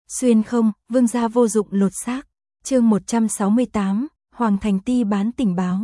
Xuyên không, vương gia vô dụng lột xác. Chương 168, Hoàng Thành Ti bán tình báo.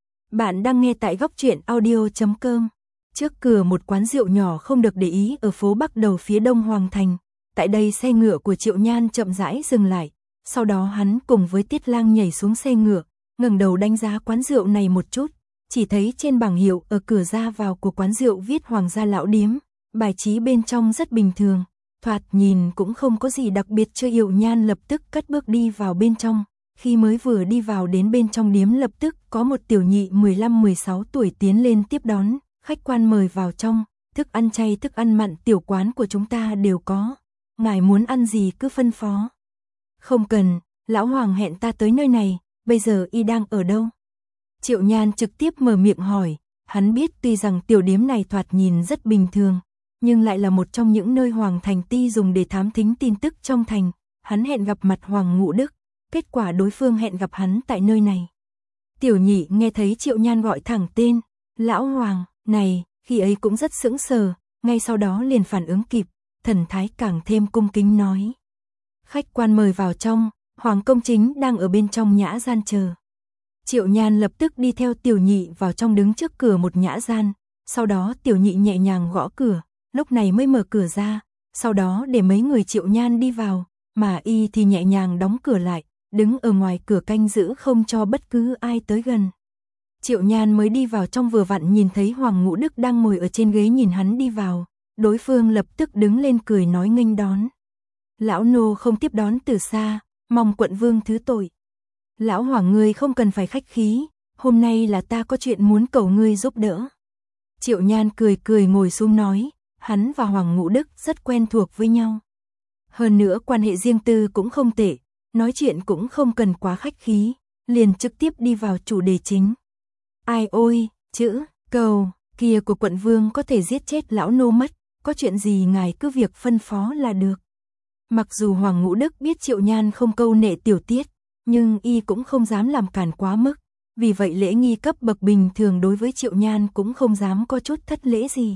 Bạn đang nghe tại góc truyện audio.com. Trước cửa một quán rượu nhỏ không được để ý ở phố Bắc đầu phía đông Hoàng Thành. Tại đây xe ngựa của Triệu Nhan chậm rãi dừng lại. Sau đó hắn cùng với Tiết Lang nhảy xuống xe ngựa, ngẩng đầu đánh giá quán rượu này một chút. Chỉ thấy trên bảng hiệu ở cửa ra vào của quán rượu viết Hoàng gia lão điếm. Bài trí bên trong rất bình thường, thoạt nhìn cũng không có gì đặc biệt. Triệu Nhan lập tức cất bước đi vào bên trong. Khi mới vừa đi vào đến bên trong điếm, lập tức có một tiểu nhị 15-16 tuổi tiến lên tiếp đón. Khách quan mời vào trong, thức ăn chay thức ăn mặn tiểu quán của chúng ta đều có. Ngài muốn ăn gì cứ phân phó. Không cần, lão Hoàng hẹn ta tới nơi này, bây giờ y đang ở đâu? Triệu Nhan trực tiếp mở miệng hỏi. Hắn biết tuy rằng tiểu điếm này thoạt nhìn rất bình thường, nhưng lại là một trong những nơi Hoàng Thành Ti dùng để thám thính tin tức trong thành. Hắn hẹn gặp mặt Hoàng Ngũ Đức, kết quả đối phương hẹn gặp hắn tại nơi này. Tiểu nhị nghe thấy Triệu Nhan gọi thẳng tên, lão Hoàng, này, khi ấy cũng rất sững sờ, ngay sau đó liền phản ứng kịp, thần thái càng thêm cung kính nói. Khách quan mời vào trong, Hoàng công chính đang ở bên trong nhã gian chờ. Triệu Nhan lập tức đi theo tiểu nhị vào trong, đứng trước cửa một nhã gian, sau đó tiểu nhị nhẹ nhàng gõ cửa, lúc này mới mở cửa ra, sau đó để mấy người Triệu Nhan đi vào, mà y thì nhẹ nhàng đóng cửa lại, đứng ở ngoài cửa canh giữ không cho bất cứ ai tới gần. Triệu Nhan mới đi vào trong vừa vặn nhìn thấy Hoàng Ngũ Đức đang ngồi ở trên ghế nhìn hắn đi vào, đối phương lập tức đứng lên cười nói nghênh đón. Lão nô không tiếp đón từ xa, mong quận vương thứ tội. Lão Hoàng ngươi không cần phải khách khí, hôm nay là ta có chuyện muốn cầu ngươi giúp đỡ. Triệu Nhan cười cười ngồi xuống nói, hắn và Hoàng Ngũ Đức rất quen thuộc với nhau. Hơn nữa quan hệ riêng tư cũng không tệ, nói chuyện cũng không cần quá khách khí, liền trực tiếp đi vào chủ đề chính. Ai ôi, chữ, cầu, kia của quận vương có thể giết chết lão nô mất, có chuyện gì ngài cứ việc phân phó là được. Mặc dù Hoàng Ngũ Đức biết Triệu Nhan không câu nệ tiểu tiết, nhưng y cũng không dám làm cản quá mức, vì vậy lễ nghi cấp bậc bình thường đối với Triệu Nhan cũng không dám có chút thất lễ gì.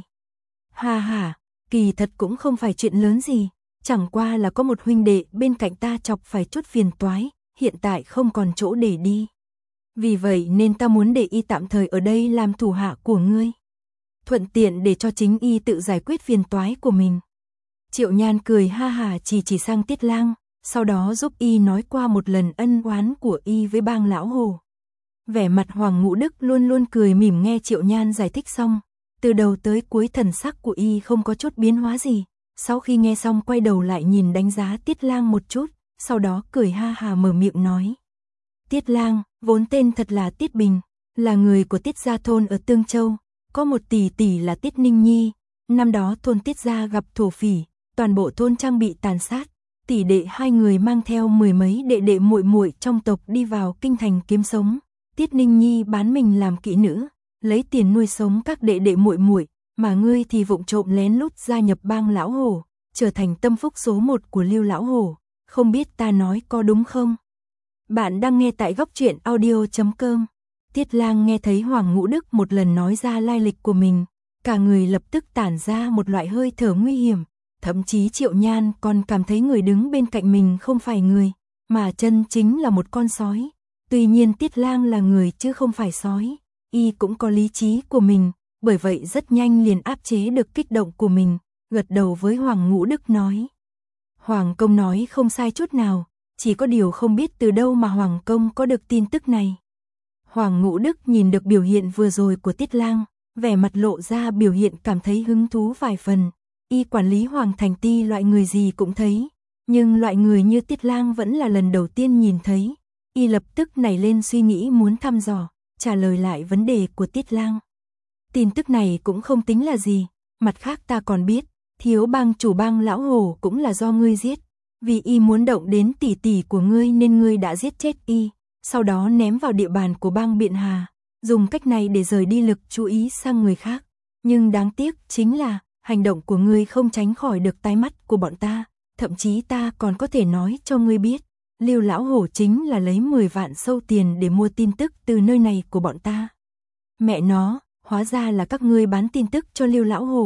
Ha ha, kỳ thật cũng không phải chuyện lớn gì, chẳng qua là có một huynh đệ bên cạnh ta chọc phải chút phiền toái, hiện tại không còn chỗ để đi. Vì vậy nên ta muốn để y tạm thời ở đây làm thủ hạ của ngươi, thuận tiện để cho chính y tự giải quyết phiền toái của mình. Triệu Nhan cười ha hả chỉ sang Tiết Lang, sau đó giúp y nói qua một lần ân oán của y với bang lão Hồ. Vẻ mặt Hoàng Ngũ Đức luôn luôn cười mỉm nghe Triệu Nhan giải thích xong, từ đầu tới cuối thần sắc của y không có chút biến hóa gì. Sau khi nghe xong quay đầu lại nhìn đánh giá Tiết Lang một chút, sau đó cười ha hà mở miệng nói. Tiết Lang, vốn tên thật là Tiết Bình, là người của Tiết gia thôn ở Tương Châu, có một tỷ tỷ là Tiết Ninh Nhi. Năm đó thôn Tiết gia gặp thổ phỉ, toàn bộ thôn trang bị tàn sát, tỷ đệ hai người mang theo mười mấy đệ đệ muội muội trong tộc đi vào kinh thành kiếm sống. Tiết Ninh Nhi bán mình làm kỹ nữ, lấy tiền nuôi sống các đệ đệ muội muội, mà ngươi thì vụng trộm lén lút gia nhập bang lão Hồ, trở thành tâm phúc số 1 của Lưu lão Hồ, không biết ta nói có đúng không? Bạn đang nghe tại góc truyện audio.com. Tiết Lang nghe thấy Hoàng Ngũ Đức một lần nói ra lai lịch của mình, cả người lập tức tản ra một loại hơi thở nguy hiểm, thậm chí Triệu Nhan còn cảm thấy người đứng bên cạnh mình không phải người, mà chân chính là một con sói. Tuy nhiên Tiết Lang là người chứ không phải sói, y cũng có lý trí của mình, bởi vậy rất nhanh liền áp chế được kích động của mình, gật đầu với Hoàng Ngũ Đức nói. Hoàng công nói không sai chút nào, chỉ có điều không biết từ đâu mà Hoàng công có được tin tức này. Hoàng Ngũ Đức nhìn được biểu hiện vừa rồi của Tiết Lang, vẻ mặt lộ ra biểu hiện cảm thấy hứng thú vài phần. Y quản lý Hoàng Thành Ti loại người gì cũng thấy, nhưng loại người như Tiết Lang vẫn là lần đầu tiên nhìn thấy. Y lập tức nảy lên suy nghĩ muốn thăm dò, trả lời lại vấn đề của Tiết Lang. Tin tức này cũng không tính là gì, mặt khác ta còn biết, thiếu bang chủ bang lão Hồ cũng là do ngươi giết, vì y muốn động đến tỷ tỷ của ngươi nên ngươi đã giết chết y, sau đó ném vào địa bàn của bang Biện Hà, dùng cách này để rời đi lực chú ý sang người khác. Nhưng đáng tiếc chính là hành động của ngươi không tránh khỏi được tai mắt của bọn ta, thậm chí ta còn có thể nói cho ngươi biết, Lưu lão Hồ chính là lấy 10 vạn sâu tiền để mua tin tức từ nơi này của bọn ta. Mẹ nó, hóa ra là các ngươi bán tin tức cho Lưu lão Hồ.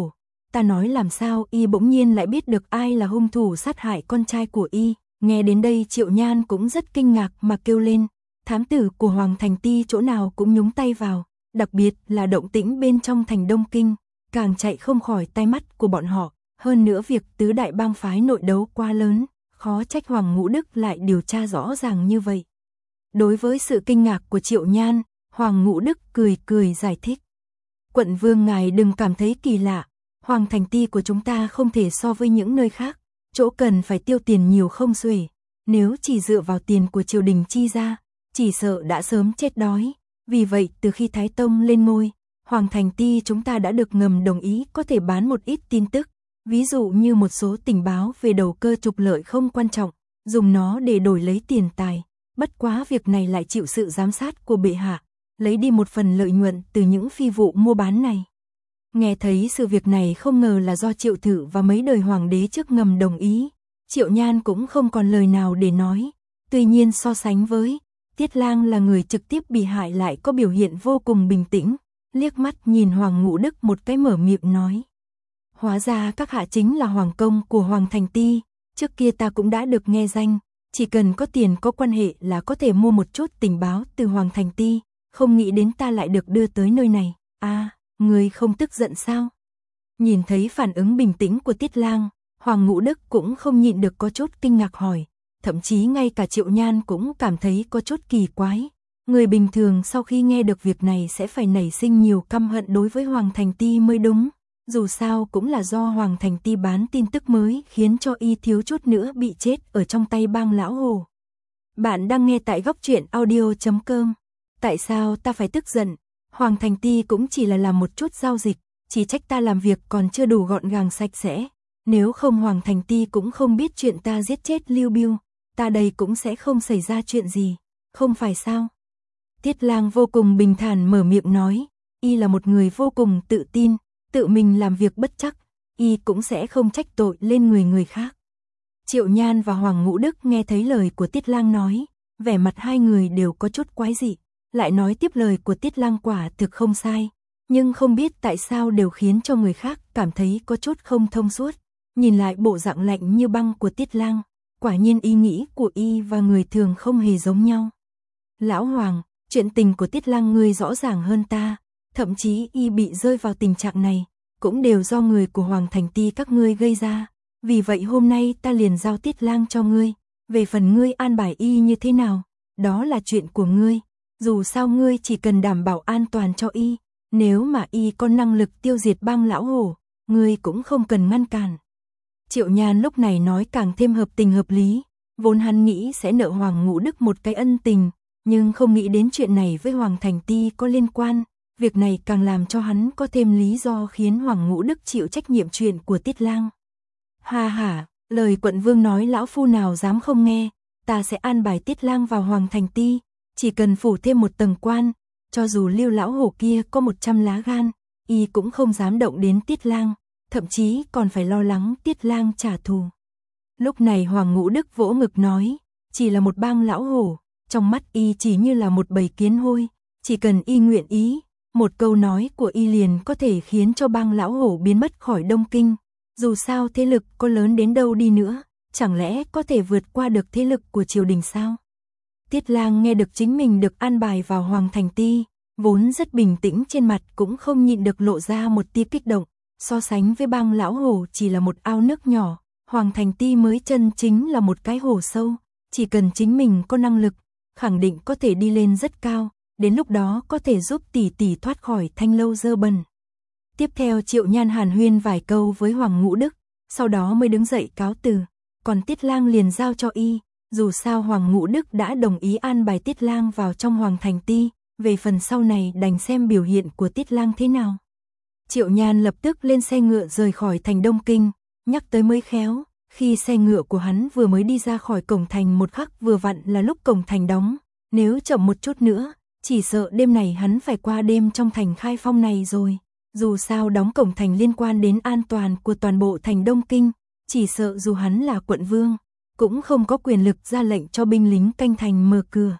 Ta nói làm sao y bỗng nhiên lại biết được ai là hung thủ sát hại con trai của y. Nghe đến đây Triệu Nhan cũng rất kinh ngạc mà kêu lên. Thám tử của Hoàng Thành Ti chỗ nào cũng nhúng tay vào, đặc biệt là động tĩnh bên trong thành Đông Kinh, càng chạy không khỏi tai mắt của bọn họ. Hơn nữa việc tứ đại bang phái nội đấu quá lớn, khó trách Hoàng Ngũ Đức lại điều tra rõ ràng như vậy. Đối với sự kinh ngạc của Triệu Nhan, Hoàng Ngũ Đức cười cười giải thích. Quận vương ngài đừng cảm thấy kỳ lạ, Hoàng Thành Ti của chúng ta không thể so với những nơi khác, chỗ cần phải tiêu tiền nhiều không xuể, nếu chỉ dựa vào tiền của triều đình chi ra, chỉ sợ đã sớm chết đói. Vì vậy từ khi Thái Tông lên ngôi, Hoàng Thành Ti chúng ta đã được ngầm đồng ý có thể bán một ít tin tức, ví dụ như một số tình báo về đầu cơ trục lợi không quan trọng, dùng nó để đổi lấy tiền tài. Bất quá việc này lại chịu sự giám sát của bệ hạ, lấy đi một phần lợi nhuận từ những phi vụ mua bán này. Nghe thấy sự việc này không ngờ là do Triệu Thử và mấy đời hoàng đế trước ngầm đồng ý, Triệu Nhan cũng không còn lời nào để nói. Tuy nhiên so sánh với Tiết Lang là người trực tiếp bị hại lại có biểu hiện vô cùng bình tĩnh, liếc mắt nhìn Hoàng Ngũ Đức một cái mở miệng nói. Hóa ra các hạ chính là hoàng công của Hoàng Thành Ti, trước kia ta cũng đã được nghe danh, chỉ cần có tiền có quan hệ là có thể mua một chút tình báo từ Hoàng Thành Ti, không nghĩ đến ta lại được đưa tới nơi này. Người không tức giận sao? Nhìn thấy phản ứng bình tĩnh của Tiết Lang, Hoàng Ngũ Đức cũng không nhịn được có chút kinh ngạc hỏi, thậm chí ngay cả Triệu Nhan cũng cảm thấy có chút kỳ quái. Người bình thường sau khi nghe được việc này sẽ phải nảy sinh nhiều căm hận đối với Hoàng Thành Ti mới đúng, dù sao cũng là do Hoàng Thành Ti bán tin tức mới khiến cho y thiếu chút nữa bị chết ở trong tay bang lão hồ. Bạn đang nghe tại góc truyện audio.com. Tại sao ta phải tức giận? Hoàng Thành Ti cũng chỉ là làm một chút giao dịch, chỉ trách ta làm việc còn chưa đủ gọn gàng sạch sẽ. Nếu không Hoàng Thành Ti cũng không biết chuyện ta giết chết Lưu Biêu, ta đây cũng sẽ không xảy ra chuyện gì, không phải sao? Tiết Lang vô cùng bình thản mở miệng nói, y là một người vô cùng tự tin, tự mình làm việc bất chắc, y cũng sẽ không trách tội lên người khác. Triệu Nhan và Hoàng Ngũ Đức nghe thấy lời của Tiết Lang nói, vẻ mặt hai người đều có chút quái dị, lại nói tiếp lời của Tiết Lang quả thực không sai, nhưng không biết tại sao đều khiến cho người khác cảm thấy có chút không thông suốt. Nhìn lại bộ dạng lạnh như băng của Tiết Lang, quả nhiên ý nghĩ của y và người thường không hề giống nhau. Lão Hoàng, chuyện tình của Tiết Lang ngươi rõ ràng hơn ta, thậm chí y bị rơi vào tình trạng này, cũng đều do người của Hoàng Thành Ti các ngươi gây ra, vì vậy hôm nay ta liền giao Tiết Lang cho ngươi, về phần ngươi an bài y như thế nào, đó là chuyện của ngươi, dù sao ngươi chỉ cần đảm bảo an toàn cho y, nếu mà y có năng lực tiêu diệt bang lão hổ, ngươi cũng không cần ngăn cản. Triệu Nhan lúc này nói càng thêm hợp tình hợp lý, vốn hắn nghĩ sẽ nợ Hoàng Ngũ Đức một cái ân tình, nhưng không nghĩ đến chuyện này với Hoàng Thành Ti có liên quan, việc này càng làm cho hắn có thêm lý do khiến Hoàng Ngũ Đức chịu trách nhiệm chuyện của Tiết Lang. Ha ha, lời quận vương nói lão phu nào dám không nghe, ta sẽ an bài Tiết Lang vào Hoàng Thành Ti, chỉ cần phủ thêm một tầng quan, cho dù Lưu lão hổ kia có 100 lá gan, y cũng không dám động đến Tiết Lang, thậm chí còn phải lo lắng Tiết Lang trả thù. Lúc này Hoàng Ngũ Đức vỗ ngực nói, chỉ là một bang lão hổ, trong mắt y chỉ như là một bầy kiến hôi, chỉ cần y nguyện ý, một câu nói của y liền có thể khiến cho bang lão hổ biến mất khỏi Đông Kinh. Dù sao thế lực có lớn đến đâu đi nữa, chẳng lẽ có thể vượt qua được thế lực của triều đình sao? Tiết Lang nghe được chính mình được an bài vào Hoàng Thành Ti, vốn rất bình tĩnh trên mặt cũng không nhịn được lộ ra một tia kích động, so sánh với bang lão hổ chỉ là một ao nước nhỏ, Hoàng Thành Ti mới chân chính là một cái hồ sâu, chỉ cần chính mình có năng lực, khẳng định có thể đi lên rất cao, đến lúc đó có thể giúp tỷ tỷ thoát khỏi thanh lâu dơ bẩn. Tiếp theo Triệu Nhan hàn huyên vài câu với Hoàng Ngũ Đức, sau đó mới đứng dậy cáo từ, còn Tiết Lang liền giao cho y, dù sao Hoàng Ngũ Đức đã đồng ý an bài Tiết Lang vào trong Hoàng Thành Ti, về phần sau này đành xem biểu hiện của Tiết Lang thế nào. Triệu Nhan lập tức lên xe ngựa rời khỏi thành Đông Kinh, nhắc tới mới khéo, khi xe ngựa của hắn vừa mới đi ra khỏi cổng thành một khắc vừa vặn là lúc cổng thành đóng, nếu chậm một chút nữa, chỉ sợ đêm này hắn phải qua đêm trong thành Khai Phong này rồi. Dù sao đóng cổng thành liên quan đến an toàn của toàn bộ thành Đông Kinh, chỉ sợ dù hắn là quận vương, cũng không có quyền lực ra lệnh cho binh lính canh thành mở cửa.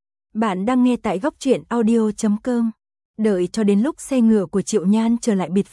Bạn đang nghe tại góc truyện audio.com. Đợi cho đến lúc xe ngựa của Triệu Nhan trở lại biệt viện,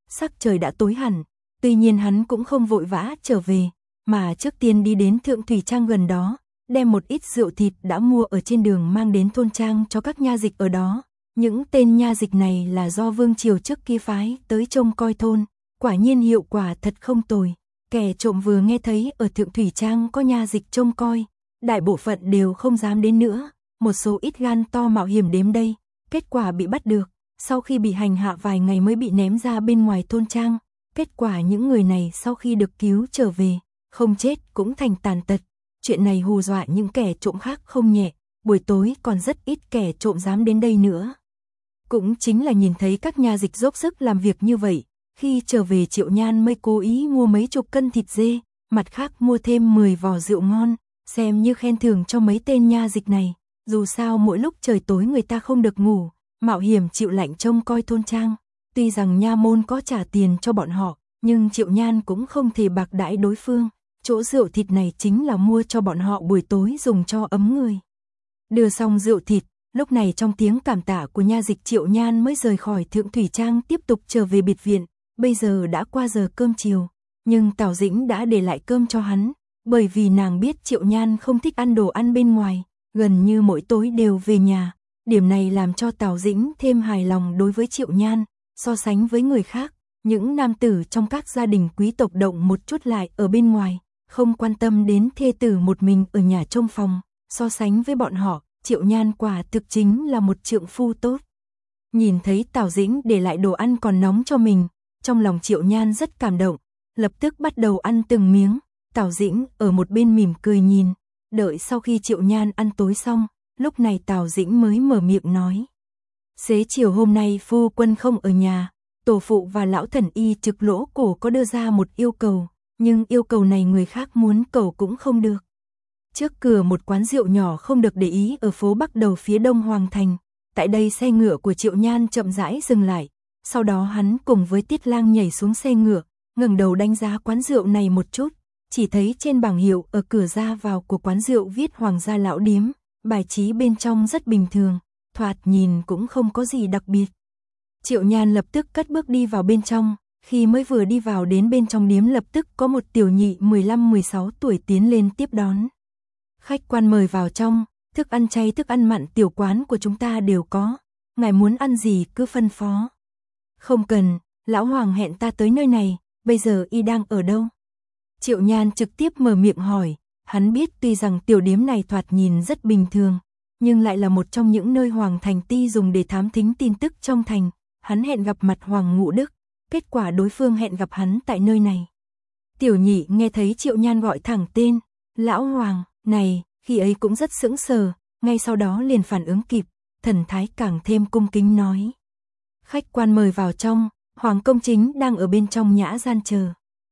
sắc trời đã tối hẳn, tuy nhiên hắn cũng không vội vã trở về, mà trước tiên đi đến Thượng Thủy Trang gần đó, đem một ít rượu thịt đã mua ở trên đường mang đến thôn trang cho các nha dịch ở đó. Những tên nha dịch này là do vương triều trước kia phái tới trông coi thôn, quả nhiên hiệu quả thật không tồi. Kẻ trộm vừa nghe thấy ở Thượng Thủy Trang có nha dịch trông coi, đại bộ phận đều không dám đến nữa, một số ít gan to mạo hiểm đến đây, kết quả bị bắt được, sau khi bị hành hạ vài ngày mới bị ném ra bên ngoài thôn trang. Kết quả những người này sau khi được cứu trở về, không chết cũng thành tàn tật. Chuyện này hù dọa những kẻ trộm khác không nhẹ, buổi tối còn rất ít kẻ trộm dám đến đây nữa. Cũng chính là nhìn thấy các nha dịch dốc sức làm việc như vậy, khi trở về Triệu Nhan mới cố ý mua mấy chục cân thịt dê, mặt khác mua thêm 10 vò rượu ngon, xem như khen thưởng cho mấy tên nha dịch này. Dù sao mỗi lúc trời tối người ta không được ngủ, mạo hiểm chịu lạnh trông coi thôn trang. Tuy rằng nha môn có trả tiền cho bọn họ, nhưng Triệu Nhan cũng không thể bạc đãi đối phương. Chỗ rượu thịt này chính là mua cho bọn họ buổi tối dùng cho ấm người. Đưa xong rượu thịt, lúc này trong tiếng cảm tạ của nha dịch Triệu Nhan mới rời khỏi Thượng Thủy Trang tiếp tục trở về biệt viện. Bây giờ đã qua giờ cơm chiều, nhưng Tào Dĩnh đã để lại cơm cho hắn, bởi vì nàng biết Triệu Nhan không thích ăn đồ ăn bên ngoài, gần như mỗi tối đều về nhà. Điểm này làm cho Tào Dĩnh thêm hài lòng đối với Triệu Nhan, so sánh với người khác, những nam tử trong các gia đình quý tộc động một chút lại ở bên ngoài, không quan tâm đến thê tử một mình ở nhà trông phòng, so sánh với bọn họ, Triệu Nhan quả thực chính là một trượng phu tốt. Nhìn thấy Tào Dĩnh để lại đồ ăn còn nóng cho mình, trong lòng Triệu Nhan rất cảm động, lập tức bắt đầu ăn từng miếng. Tào Dĩnh ở một bên mỉm cười nhìn, đợi sau khi Triệu Nhan ăn tối xong, lúc này Tào Dĩnh mới mở miệng nói. Xế chiều hôm nay phu quân không ở nhà, tổ phụ và lão thần y Trực Lỗ Cổ có đưa ra một yêu cầu, nhưng yêu cầu này người khác muốn cầu cũng không được. Trước cửa một quán rượu nhỏ không được để ý ở phố Bắc đầu phía đông Hoàng Thành, tại đây xe ngựa của Triệu Nhan chậm rãi dừng lại, sau đó hắn cùng với Tiết Lang nhảy xuống xe ngựa, ngẩng đầu đánh giá quán rượu này một chút, chỉ thấy trên bảng hiệu ở cửa ra vào của quán rượu viết Hoàng gia lão điếm, bài trí bên trong rất bình thường, thoạt nhìn cũng không có gì đặc biệt. Triệu Nhan lập tức cất bước đi vào bên trong, khi mới vừa đi vào đến bên trong điếm lập tức có một tiểu nhị 15-16 tuổi tiến lên tiếp đón. Khách quan mời vào trong, thức ăn chay thức ăn mặn tiểu quán của chúng ta đều có, ngài muốn ăn gì cứ phân phó. Không cần, lão Hoàng hẹn ta tới nơi này, bây giờ y đang ở đâu? Triệu Nhan trực tiếp mở miệng hỏi, hắn biết tuy rằng tiểu điếm này thoạt nhìn rất bình thường, nhưng lại là một trong những nơi Hoàng Thành Ti dùng để thám thính tin tức trong thành. Hắn hẹn gặp mặt Hoàng Ngũ Đức, kết quả đối phương hẹn gặp hắn tại nơi này. Tiểu nhị nghe thấy Triệu Nhan gọi thẳng tên, lão Hoàng, này, khi ấy cũng rất sững sờ, ngay sau đó liền phản ứng kịp, thần thái càng thêm cung kính nói. Khách quan mời vào trong, Hoàng công chính đang ở bên trong nhã gian chờ.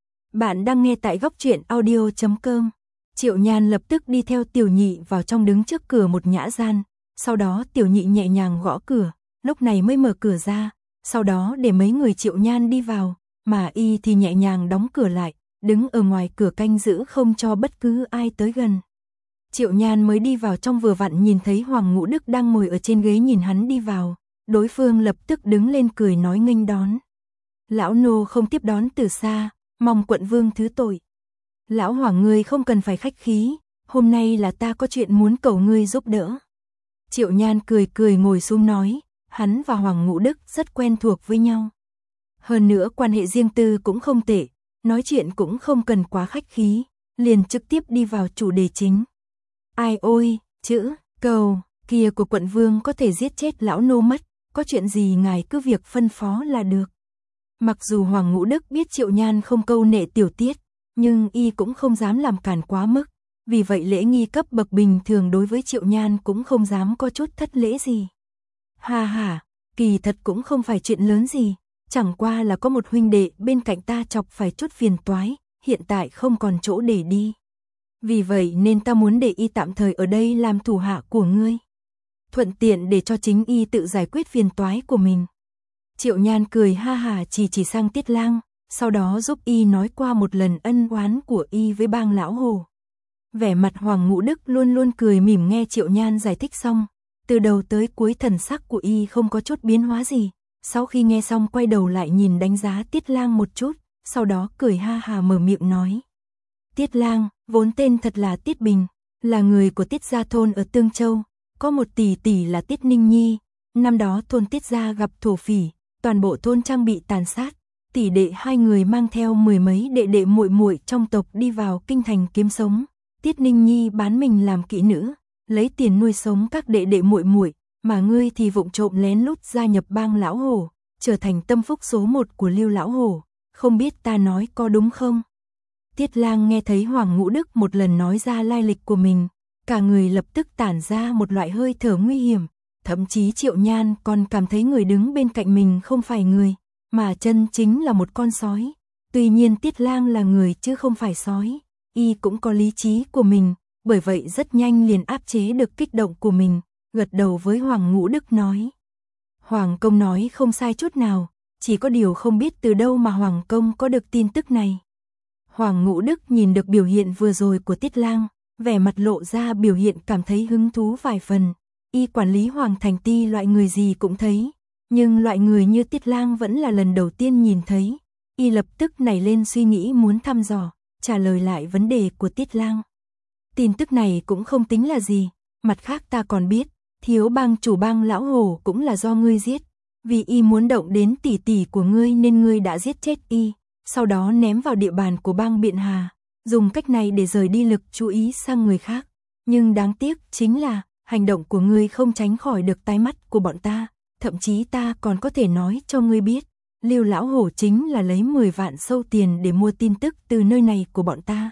Bạn đang nghe tại góc truyện audio.com. Triệu Nhan lập tức đi theo tiểu nhị vào trong đứng trước cửa một nhã gian, sau đó tiểu nhị nhẹ nhàng gõ cửa, lúc này mới mở cửa ra, sau đó để mấy người Triệu Nhan đi vào, mà y thì nhẹ nhàng đóng cửa lại, đứng ở ngoài cửa canh giữ không cho bất cứ ai tới gần. Triệu Nhan mới đi vào trong vừa vặn nhìn thấy Hoàng Ngũ Đức đang ngồi ở trên ghế nhìn hắn đi vào, đối phương lập tức đứng lên cười nói nghênh đón. Lão nô không tiếp đón từ xa, mong quận vương thứ tội. Lão Hoàng ngươi không cần phải khách khí, hôm nay là ta có chuyện muốn cầu ngươi giúp đỡ. Triệu Nhan cười cười ngồi xuống nói, hắn và Hoàng Ngũ Đức rất quen thuộc với nhau. Hơn nữa quan hệ riêng tư cũng không tệ, nói chuyện cũng không cần quá khách khí, liền trực tiếp đi vào chủ đề chính. Ai ôi, chữ, cầu, kia của quận vương có thể giết chết lão nô mất, có chuyện gì ngài cứ việc phân phó là được. Mặc dù Hoàng Ngũ Đức biết Triệu Nhan không câu nệ tiểu tiết, nhưng y cũng không dám làm cản quá mức, vì vậy lễ nghi cấp bậc bình thường đối với Triệu Nhan cũng không dám có chút thất lễ gì. Ha ha, kỳ thật cũng không phải chuyện lớn gì, chẳng qua là có một huynh đệ bên cạnh ta chọc phải chút phiền toái, hiện tại không còn chỗ để đi. Vì vậy nên ta muốn để y tạm thời ở đây làm thủ hạ của ngươi. Thuận tiện để cho chính y tự giải quyết phiền toái của mình. Triệu Nhan cười ha hả chỉ sang Tiết Lang, sau đó giúp y nói qua một lần ân oán của y với bang lão Hồ. Vẻ mặt Hoàng Ngũ Đức luôn luôn cười mỉm nghe Triệu Nhan giải thích xong, từ đầu tới cuối thần sắc của y không có chút biến hóa gì, Sau khi nghe xong quay đầu lại nhìn đánh giá Tiết Lang một chút, sau đó cười ha hà mở miệng nói. Tiết Lang, vốn tên thật là Tiết Bình, là người của Tiết gia thôn ở Tương Châu, có một tỷ tỷ là Tiết Ninh Nhi. Năm đó thôn Tiết gia gặp thổ phỉ, toàn bộ thôn trang bị tàn sát, tỷ đệ hai người mang theo mười mấy đệ đệ muội muội trong tộc đi vào kinh thành kiếm sống. Tiết Ninh Nhi bán mình làm kỹ nữ, lấy tiền nuôi sống các đệ đệ muội muội, mà ngươi thì vụng trộm lén lút gia nhập bang lão hổ, trở thành tâm phúc số 1 của Lưu lão hổ, không biết ta nói có đúng không? Tiết Lang nghe thấy Hoàng Ngũ Đức một lần nói ra lai lịch của mình, cả người lập tức tản ra một loại hơi thở nguy hiểm, thậm chí Triệu Nhan còn cảm thấy người đứng bên cạnh mình không phải người, mà chân chính là một con sói. Tuy nhiên Tiết Lang là người chứ không phải sói, y cũng có lý trí của mình, bởi vậy rất nhanh liền áp chế được kích động của mình, gật đầu với Hoàng Ngũ Đức nói. Hoàng công nói không sai chút nào, chỉ có điều không biết từ đâu mà Hoàng công có được tin tức này. Hoàng Ngũ Đức nhìn được biểu hiện vừa rồi của Tiết Lang, vẻ mặt lộ ra biểu hiện cảm thấy hứng thú vài phần. Y quản lý Hoàng Thành Ti loại người gì cũng thấy, nhưng loại người như Tiết Lang vẫn là lần đầu tiên nhìn thấy. Y lập tức nảy lên suy nghĩ muốn thăm dò, trả lời lại vấn đề của Tiết Lang. Tin tức này cũng không tính là gì, mặt khác ta còn biết, thiếu bang chủ bang lão hổ cũng là do ngươi giết, vì y muốn động đến tỷ tỷ của ngươi nên ngươi đã giết chết y, sau đó ném vào địa bàn của bang Biện Hà, dùng cách này để rời đi lực chú ý sang người khác. Nhưng đáng tiếc chính là hành động của ngươi không tránh khỏi được tai mắt của bọn ta, thậm chí ta còn có thể nói cho ngươi biết, Lưu lão hổ chính là lấy 10 vạn sâu tiền để mua tin tức từ nơi này của bọn ta.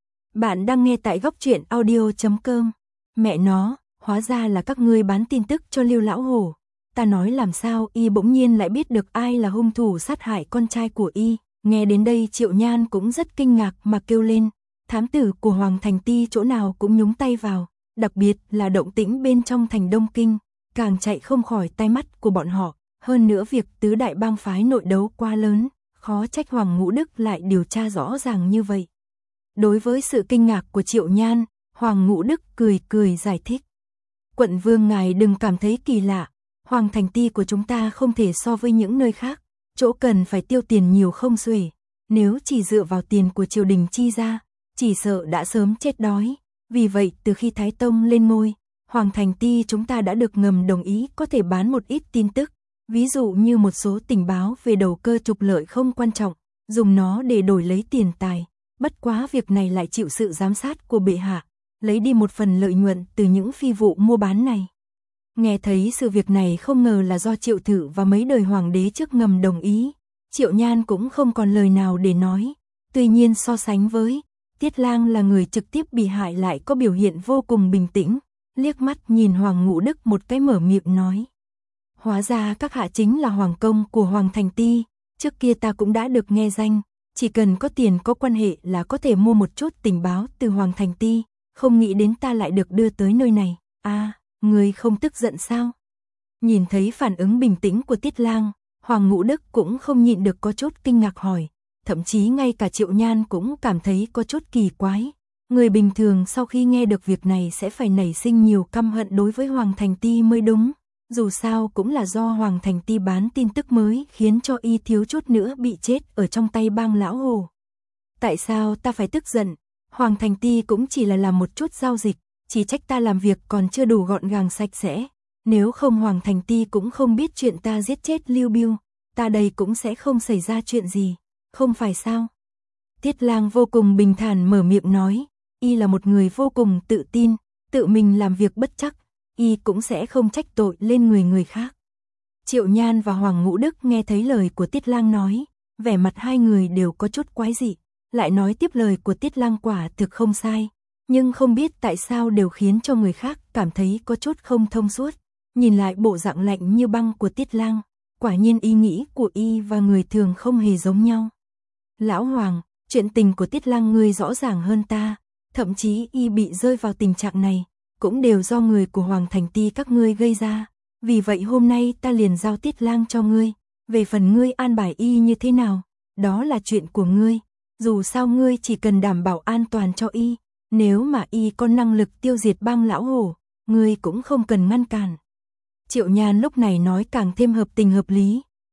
Bạn đang nghe tại góc truyện audio.com. Mẹ nó, hóa ra là các ngươi bán tin tức cho Lưu lão hổ. Ta nói làm sao y bỗng nhiên lại biết được ai là hung thủ sát hại con trai của y. Nghe đến đây Triệu Nhan cũng rất kinh ngạc mà kêu lên. Thám tử của Hoàng Thành Ti chỗ nào cũng nhúng tay vào, đặc biệt là động tĩnh bên trong thành Đông Kinh, càng chạy không khỏi tai mắt của bọn họ. Hơn nữa việc tứ đại bang phái nội đấu quá lớn, khó trách Hoàng Ngũ Đức lại điều tra rõ ràng như vậy. Đối với sự kinh ngạc của Triệu Nhan, Hoàng Ngũ Đức cười cười giải thích. Quận vương ngài đừng cảm thấy kỳ lạ, Hoàng Thành Ti của chúng ta không thể so với những nơi khác, chỗ cần phải tiêu tiền nhiều không xuể, nếu chỉ dựa vào tiền của triều đình chi ra, chỉ sợ đã sớm chết đói. Vì vậy từ khi Thái Tông lên ngôi, Hoàng Thành Ti chúng ta đã được ngầm đồng ý có thể bán một ít tin tức, ví dụ như một số tình báo về đầu cơ trục lợi không quan trọng, dùng nó để đổi lấy tiền tài. Bất quá việc này lại chịu sự giám sát của bệ hạ, lấy đi một phần lợi nhuận từ những phi vụ mua bán này. Nghe thấy sự việc này không ngờ là do Triệu Thử và mấy đời hoàng đế trước ngầm đồng ý, Triệu Nhan cũng không còn lời nào để nói. Tuy nhiên so sánh với Tiết Lang là người trực tiếp bị hại lại có biểu hiện vô cùng bình tĩnh, liếc mắt nhìn Hoàng Ngũ Đức một cái mở miệng nói. Hóa ra các hạ chính là hoàng công của Hoàng Thành Ti, trước kia ta cũng đã được nghe danh, chỉ cần có tiền có quan hệ là có thể mua một chút tình báo từ Hoàng Thành Ti, không nghĩ đến ta lại được đưa tới nơi này. Ngươi không tức giận sao? Nhìn thấy phản ứng bình tĩnh của Tiết Lang, Hoàng Ngũ Đức cũng không nhịn được có chút kinh ngạc hỏi, thậm chí ngay cả Triệu Nhan cũng cảm thấy có chút kỳ quái. Người bình thường sau khi nghe được việc này sẽ phải nảy sinh nhiều căm hận đối với Hoàng Thành Ti mới đúng, dù sao cũng là do Hoàng Thành Ti bán tin tức mới khiến cho y thiếu chút nữa bị chết ở trong tay bang lão hồ. Tại sao ta phải tức giận? Hoàng Thành Ti cũng chỉ là làm một chút giao dịch, chỉ trách ta làm việc còn chưa đủ gọn gàng sạch sẽ. Nếu không Hoàng Thành Ti cũng không biết chuyện ta giết chết Lưu Biêu, ta đây cũng sẽ không xảy ra chuyện gì, không phải sao? Tiết Lang vô cùng bình thản mở miệng nói, y là một người vô cùng tự tin, tự mình làm việc bất trắc, y cũng sẽ không trách tội lên người khác. Triệu Nhan và Hoàng Ngũ Đức nghe thấy lời của Tiết Lang nói, vẻ mặt hai người đều có chút quái dị, lại nói tiếp lời của Tiết Lang quả thực không sai, nhưng không biết tại sao đều khiến cho người khác cảm thấy có chút không thông suốt. Nhìn lại bộ dạng lạnh như băng của Tiết Lang, quả nhiên ý nghĩ của y và người thường không hề giống nhau. Lão Hoàng, chuyện tình của Tiết Lang ngươi rõ ràng hơn ta, thậm chí y bị rơi vào tình trạng này, cũng đều do người của Hoàng Thành Ti các ngươi gây ra. Vì vậy hôm nay ta liền giao Tiết Lang cho ngươi, về phần ngươi an bài y như thế nào, đó là chuyện của ngươi, dù sao ngươi chỉ cần đảm bảo an toàn cho y, nếu mà y có năng lực tiêu diệt bang lão hổ, ngươi cũng không cần ngăn cản. Triệu Nhan lúc này nói càng thêm hợp tình hợp lý,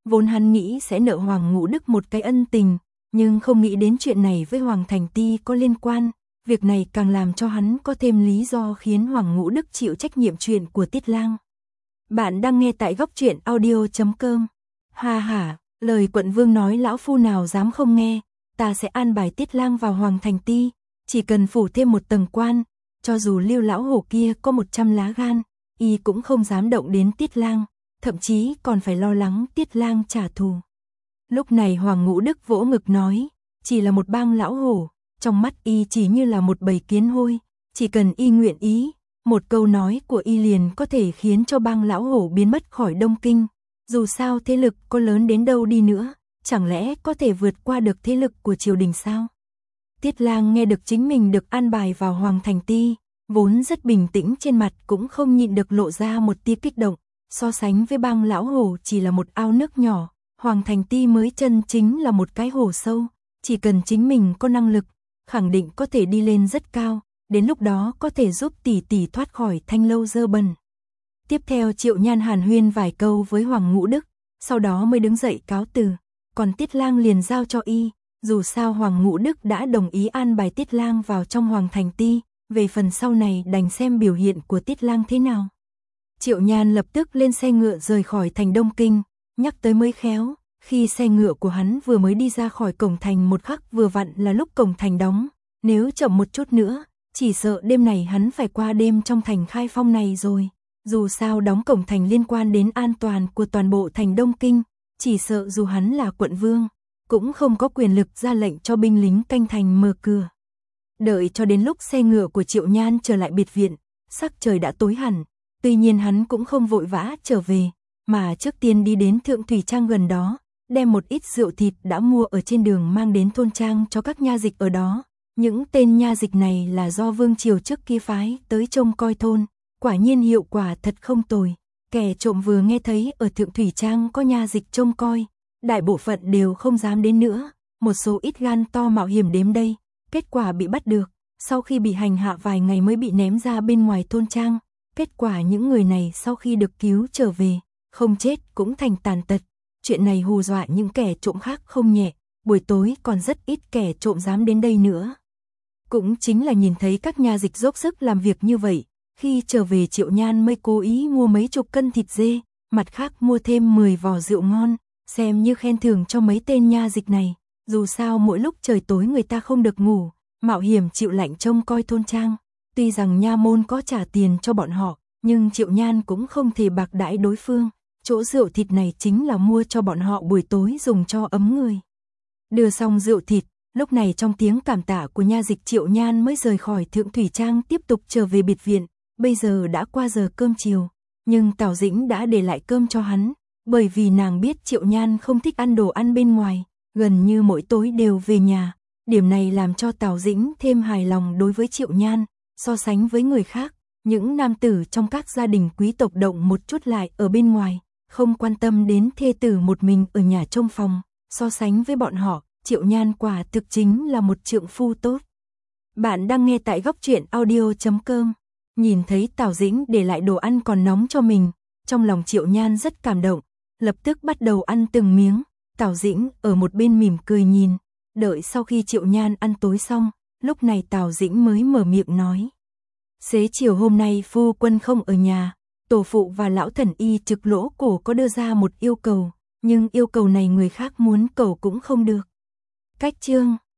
Vốn hắn nghĩ sẽ nợ Hoàng Ngũ Đức một cái ân tình, nhưng không nghĩ đến chuyện này với Hoàng Thành Ti có liên quan. Việc này càng làm cho hắn có thêm lý do khiến Hoàng Ngũ Đức chịu trách nhiệm chuyện của Tiết Lang. Bạn đang nghe tại góc truyện audio.com. Ha ha, lời quận vương nói lão phu nào dám không nghe, ta sẽ an bài Tiết Lang vào Hoàng Thành Ti, chỉ cần phủ thêm một tầng quan, cho dù Lưu lão hổ kia có 100 lá gan, y cũng không dám động đến Tiết Lang, thậm chí còn phải lo lắng Tiết Lang trả thù. Lúc này Hoàng Ngũ Đức vỗ ngực nói, chỉ là một bang lão hổ, trong mắt y chỉ như là một bầy kiến hôi, chỉ cần y nguyện ý, một câu nói của y liền có thể khiến cho bang lão hổ biến mất khỏi Đông Kinh. Dù sao thế lực có lớn đến đâu đi nữa, chẳng lẽ có thể vượt qua được thế lực của triều đình sao? Tiết Lang nghe được chính mình được an bài vào Hoàng Thành Ti, vốn rất bình tĩnh trên mặt cũng không nhịn được lộ ra một tia kích động, so sánh với bang lão hổ chỉ là một ao nước nhỏ, Hoàng Thành Ti mới chân chính là một cái hồ sâu, chỉ cần chính mình có năng lực, khẳng định có thể đi lên rất cao, đến lúc đó có thể giúp tỷ tỷ thoát khỏi thanh lâu dơ bẩn. Tiếp theo Triệu Nhan hàn huyên vài câu với Hoàng Ngũ Đức, sau đó mới đứng dậy cáo từ, còn Tiết Lang liền giao cho y, dù sao Hoàng Ngũ Đức đã đồng ý an bài Tiết Lang vào trong Hoàng Thành Ti, về phần sau này đành xem biểu hiện của Tiết Lang thế nào. Triệu Nhan lập tức lên xe ngựa rời khỏi thành Đông Kinh, nhắc tới mới khéo, khi xe ngựa của hắn vừa mới đi ra khỏi cổng thành một khắc vừa vặn là lúc cổng thành đóng, nếu chậm một chút nữa, chỉ sợ đêm này hắn phải qua đêm trong thành Khai Phong này rồi. Dù sao đóng cổng thành liên quan đến an toàn của toàn bộ thành Đông Kinh, chỉ sợ dù hắn là quận vương, cũng không có quyền lực ra lệnh cho binh lính canh thành mở cửa. Đợi cho đến lúc xe ngựa của Triệu Nhan trở lại biệt viện, sắc trời đã tối hẳn, tuy nhiên hắn cũng không vội vã trở về, mà trước tiên đi đến Thượng Thủy Trang gần đó, đem một ít rượu thịt đã mua ở trên đường mang đến thôn trang cho các nha dịch ở đó. Những tên nha dịch này là do vương triều trước kia phái tới trông coi thôn, quả nhiên hiệu quả thật không tồi. Kẻ trộm vừa nghe thấy ở Thượng Thủy Trang có nha dịch trông coi, đại bộ phận đều không dám đến nữa, một số ít gan to mạo hiểm đến đây, kết quả bị bắt được, sau khi bị hành hạ vài ngày mới bị ném ra bên ngoài thôn trang. Kết quả những người này sau khi được cứu trở về, không chết cũng thành tàn tật. Chuyện này hù dọa những kẻ trộm khác không nhẹ, buổi tối còn rất ít kẻ trộm dám đến đây nữa. Cũng chính là nhìn thấy các nha dịch dốc sức làm việc như vậy, khi trở về Triệu Nhan mới cố ý mua mấy chục cân thịt dê, mặt khác mua thêm 10 vò rượu ngon, xem như khen thưởng cho mấy tên nha dịch này. Dù sao mỗi lúc trời tối người ta không được ngủ, mạo hiểm chịu lạnh trông coi thôn trang. Tuy rằng nha môn có trả tiền cho bọn họ, nhưng Triệu Nhan cũng không thể bạc đãi đối phương. Chỗ rượu thịt này chính là mua cho bọn họ buổi tối dùng cho ấm người. Đưa xong rượu thịt, lúc này trong tiếng cảm tạ của nha dịch Triệu Nhan mới rời khỏi Thượng Thủy Trang tiếp tục trở về biệt viện. Bây giờ đã qua giờ cơm chiều, nhưng Tào Dĩnh đã để lại cơm cho hắn, bởi vì nàng biết Triệu Nhan không thích ăn đồ ăn bên ngoài, gần như mỗi tối đều về nhà. Điểm này làm cho Tào Dĩnh thêm hài lòng đối với Triệu Nhan, so sánh với người khác, những nam tử trong các gia đình quý tộc động một chút lại ở bên ngoài, không quan tâm đến thê tử một mình ở nhà trông phòng, so sánh với bọn họ, Triệu Nhan quả thực chính là một trượng phu tốt. Bạn đang nghe tại góc truyện audio.com. Nhìn thấy Tào Dĩnh để lại đồ ăn còn nóng cho mình, trong lòng Triệu Nhan rất cảm động, lập tức bắt đầu ăn từng miếng. Tào Dĩnh ở một bên mỉm cười nhìn, đợi sau khi Triệu Nhan ăn tối xong, lúc này Tào Dĩnh mới mở miệng nói. Xế chiều hôm nay phu quân không ở nhà, tổ phụ và lão thần y Trực Lỗ Cổ có đưa ra một yêu cầu, nhưng yêu cầu này người khác muốn cầu cũng không được. Cách chương